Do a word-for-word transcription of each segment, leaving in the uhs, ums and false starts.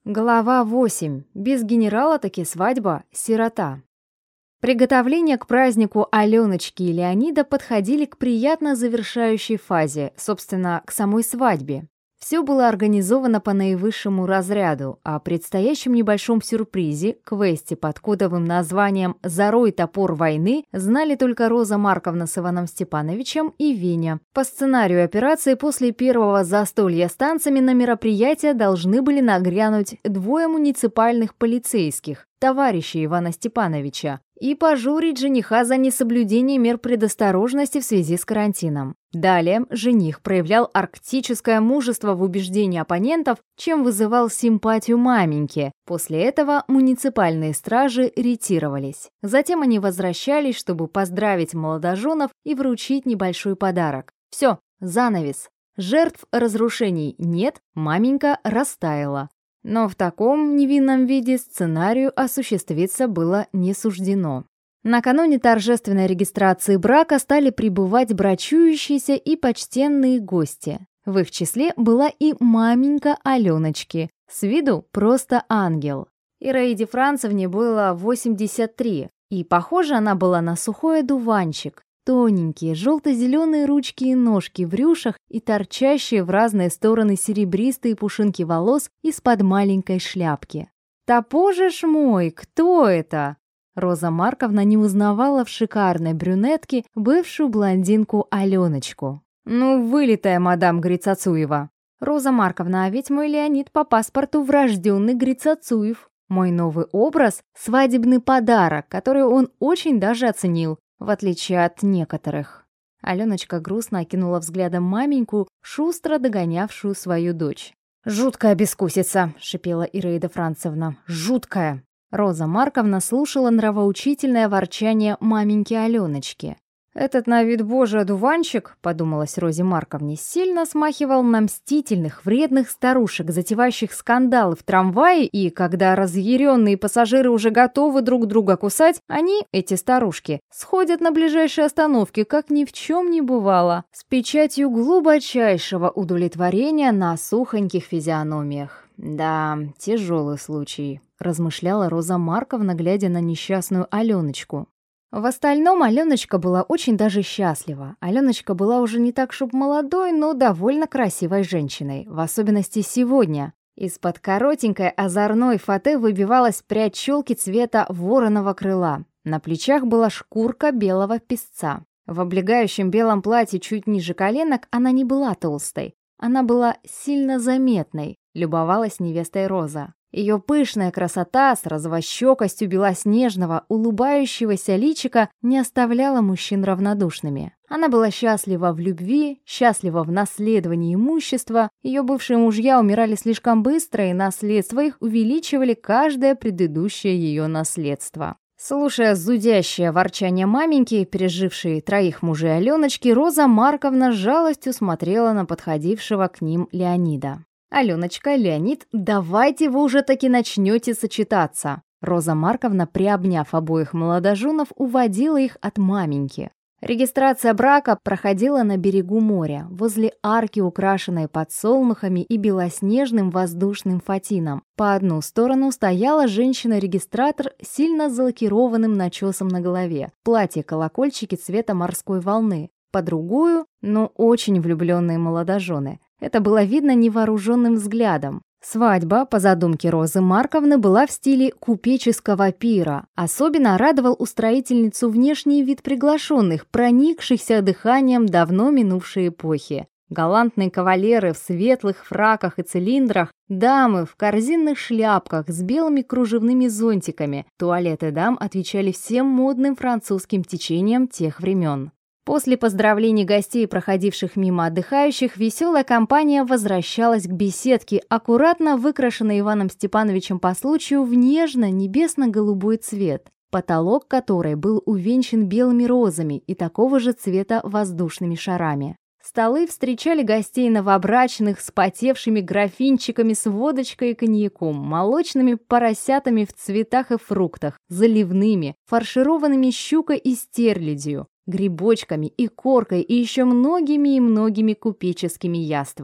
Глава восемь. Без генерала таки свадьба, сирота. Приготовления к празднику Аленочки и Леонида подходили к приятно завершающей фазе, собственно, к самой свадьбе. Все было организовано по наивысшему разряду, о предстоящем небольшом сюрпризе, квесте под кодовым названием «Зарой топор войны» знали только Роза Марковна с Иваном Степановичем и Веня. По сценарию операции после первого застолья с танцами на мероприятие должны были нагрянуть двое муниципальных полицейских, товарищи Ивана Степановича, и пожурить жениха за несоблюдение мер предосторожности в связи с карантином. Далее жених проявлял арктическое мужество в убеждении оппонентов, чем вызывал симпатию маменьки. После этого муниципальные стражи ретировались. Затем они возвращались, чтобы поздравить молодоженов и вручить небольшой подарок. Все, занавес. Жертв разрушений нет, маменька растаяла. Но в таком невинном виде сценарию осуществиться было не суждено. Накануне торжественной регистрации брака стали прибывать брачующиеся и почтенные гости. В их числе была и маменька Аленочки, с виду просто ангел. Ираиде Францевне было восемьдесят три, и похожа она была на сухой одуванчик. Тоненькие желто-зеленые ручки и ножки в рюшах и торчащие в разные стороны серебристые пушинки волос из-под маленькой шляпки. «Топоже ж мой, кто это?» Роза Марковна не узнавала в шикарной брюнетке бывшую блондинку Аленочку. «Ну, вылитая мадам Грицацуева». «Роза Марковна, а ведь мой Леонид по паспорту врожденный Грицацуев. Мой новый образ – свадебный подарок, который он очень даже оценил. В отличие от некоторых». Аленочка грустно окинула взглядом маменьку, шустро догонявшую свою дочь. «Жуткая бескусица», — шипела Ираида Францевна. «Жуткая». Роза Марковна слушала нравоучительное ворчание маменьки Аленочки. «Этот на вид божий одуванчик, — подумалась Розе Марковне, — сильно смахивал на мстительных, вредных старушек, затевающих скандалы в трамвае, и когда разъяренные пассажиры уже готовы друг друга кусать, они, эти старушки, сходят на ближайшей остановке, как ни в чем не бывало, с печатью глубочайшего удовлетворения на сухоньких физиономиях. Да, тяжелый случай», — размышляла Роза Марковна, глядя на несчастную Аленочку. В остальном Аленочка была очень даже счастлива. Аленочка была уже не так шиб молодой, но довольно красивой женщиной, в особенности сегодня. Из-под коротенькой озорной фаты выбивалась прядь челки цвета вороного крыла. На плечах была шкурка белого песца. В облегающем белом платье чуть ниже коленок она не была толстой. Она была сильно заметной, любовалась невестой Роза. Ее пышная красота с розовощекостью белоснежного, улыбающегося личика не оставляла мужчин равнодушными. Она была счастлива в любви, счастлива в наследовании имущества. Ее бывшие мужья умирали слишком быстро, и наследство их увеличивали каждое предыдущее ее наследство. Слушая зудящее ворчание маменьки, пережившей троих мужей Аленочки, Роза Марковна с жалостью смотрела на подходившего к ним Леонида. «Аленочка, Леонид, давайте вы уже таки начнете сочетаться». Роза Марковна, приобняв обоих молодоженов, уводила их от маменьки. Регистрация брака проходила на берегу моря, возле арки, украшенной подсолнухами и белоснежным воздушным фатином. По одну сторону стояла женщина-регистратор с сильно залакированным начесом на голове, платье-колокольчики цвета морской волны. По другую, но очень влюбленные молодожены. Это было видно невооруженным взглядом. Свадьба, по задумке Розы Марковны, была в стиле купеческого пира. Особенно радовал устроительницу внешний вид приглашенных, проникшихся дыханием давно минувшей эпохи. Галантные кавалеры в светлых фраках и цилиндрах, дамы в корзинных шляпках с белыми кружевными зонтиками. Туалеты дам отвечали всем модным французским течениям тех времен. После поздравлений гостей, проходивших мимо отдыхающих, веселая компания возвращалась к беседке, аккуратно выкрашенной Иваном Степановичем по случаю в нежно-небесно-голубой цвет, потолок которой был увенчан белыми розами и такого же цвета воздушными шарами. Столы встречали гостей новобрачных с потевшими графинчиками с водочкой и коньяком, молочными поросятами в цветах и фруктах, заливными, фаршированными щукой и стерлядью, грибочками и коркой и еще многими и многими купеческими яствами.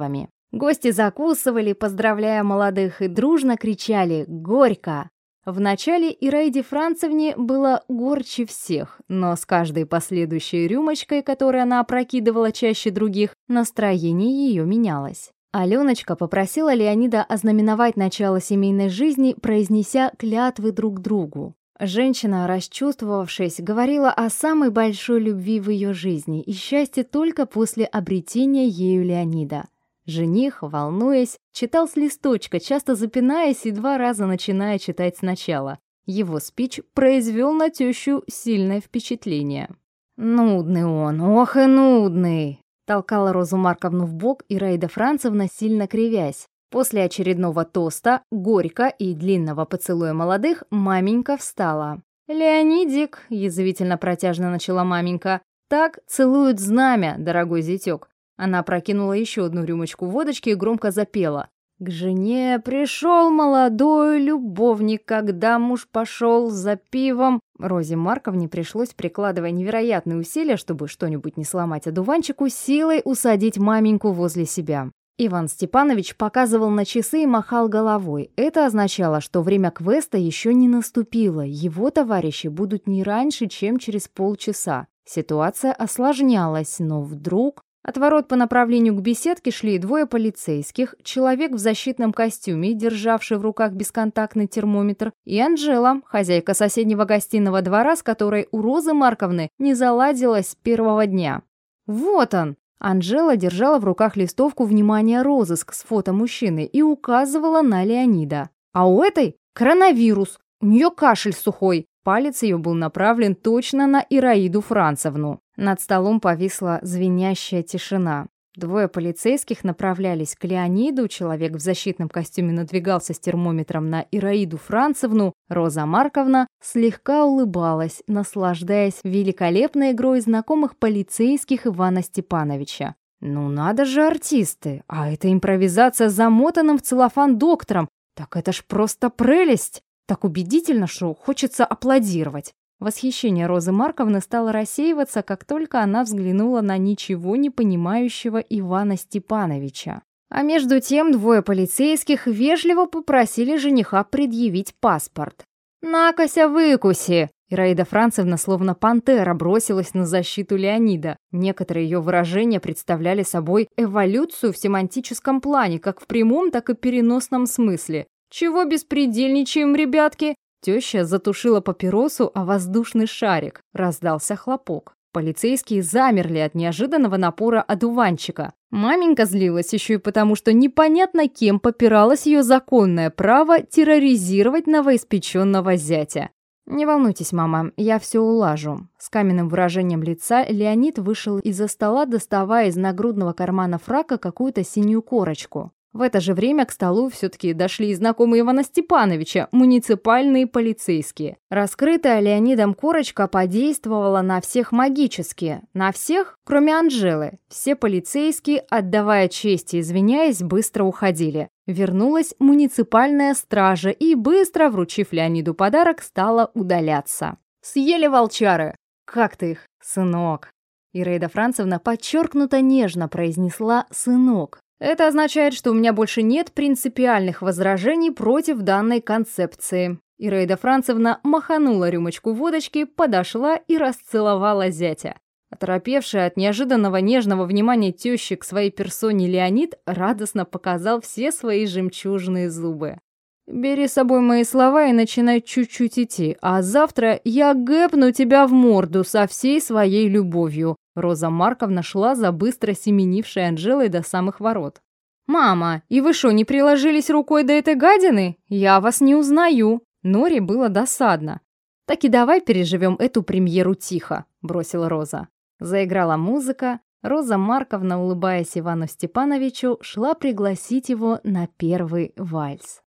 Гости закусывали, поздравляя молодых, и дружно кричали «Горько!». Вначале Ираиде Францевне было горче всех, но с каждой последующей рюмочкой, которую она опрокидывала чаще других, настроение ее менялось. Аленочка попросила Леонида ознаменовать начало семейной жизни, произнеся клятвы друг другу. Женщина, расчувствовавшись, говорила о самой большой любви в ее жизни и счастье только после обретения ею Леонида. Жених, волнуясь, читал с листочка, часто запинаясь и два раза начиная читать сначала. Его спич произвел на тещу сильное впечатление. «Нудный он, ох и нудный!» Толкала Розу Марковну в бок Ираида Францевна, сильно кривясь. После очередного тоста, горько и длинного поцелуя молодых, маменька встала. «Леонидик», — язвительно протяжно начала маменька, — «так целуют знамя, дорогой зятёк». Она прокинула еще одну рюмочку водочки и громко запела. «К жене пришел молодой любовник, когда муж пошел за пивом». Розе Марковне пришлось, прикладывая невероятные усилия, чтобы что-нибудь не сломать одуванчику, силой усадить маменьку возле себя. Иван Степанович показывал на часы и махал головой. Это означало, что время квеста еще не наступило. Его товарищи будут не раньше, чем через полчаса. Ситуация осложнялась, но вдруг... От ворот по направлению к беседке шли двое полицейских, человек в защитном костюме, державший в руках бесконтактный термометр, и Анжела, хозяйка соседнего гостиного двора, с которой у Розы Марковны не заладилось с первого дня. «Вот он!» Анжела держала в руках листовку «Внимание, розыск» с фото мужчины и указывала на Леонида. «А у этой коронавирус, у нее кашель сухой». Палец ее был направлен точно на Ираиду Францевну. Над столом повисла звенящая тишина. Двое полицейских направлялись к Леониду, человек в защитном костюме надвигался с термометром на Ираиду Францевну, Роза Марковна слегка улыбалась, наслаждаясь великолепной игрой знакомых полицейских Ивана Степановича. «Ну надо же артисты, а это импровизация с замотанным в целлофан доктором, так это ж просто прелесть!» Так убедительно, что хочется аплодировать. Восхищение Розы Марковны стало рассеиваться, как только она взглянула на ничего не понимающего Ивана Степановича. А между тем двое полицейских вежливо попросили жениха предъявить паспорт. «Накося выкуси!» Ираида Францевна словно пантера бросилась на защиту Леонида. Некоторые ее выражения представляли собой эволюцию в семантическом плане, как в прямом, так и переносном смысле. «Чего беспредельничаем, ребятки?» Теща затушила папиросу о воздушный шарик. Раздался хлопок. Полицейские замерли от неожиданного напора одуванчика. Маменька злилась еще и потому, что непонятно кем попиралось ее законное право терроризировать новоиспеченного зятя. «Не волнуйтесь, мама, я все улажу». С каменным выражением лица Леонид вышел из-за стола, доставая из нагрудного кармана фрака какую-то синюю корочку. В это же время к столу все-таки дошли и знакомые Ивана Степановича, муниципальные полицейские. Раскрытая Леонидом корочка подействовала на всех магически. На всех, кроме Анжелы. Все полицейские, отдавая честь и извиняясь, быстро уходили. Вернулась муниципальная стража и, быстро вручив Леониду подарок, стала удаляться. «Съели волчары!» «Как ты их, сынок?» Ираида Францевна подчеркнуто нежно произнесла «сынок». Это означает, что у меня больше нет принципиальных возражений против данной концепции. Ираида Францевна маханула рюмочку водочки, подошла и расцеловала зятя. Оторопевший от неожиданного нежного внимания тещи к своей персоне Леонид радостно показал все свои жемчужные зубы. «Бери с собой мои слова и начинай чуть-чуть идти, а завтра я гэпну тебя в морду со всей своей любовью». Роза Марковна шла за быстро семенившей Анжелой до самых ворот. «Мама, и вы что, не приложились рукой до этой гадины? Я вас не узнаю». Норе было досадно. «Так и давай переживем эту премьеру тихо», — бросила Роза. Заиграла музыка. Роза Марковна, улыбаясь Ивану Степановичу, шла пригласить его на первый вальс.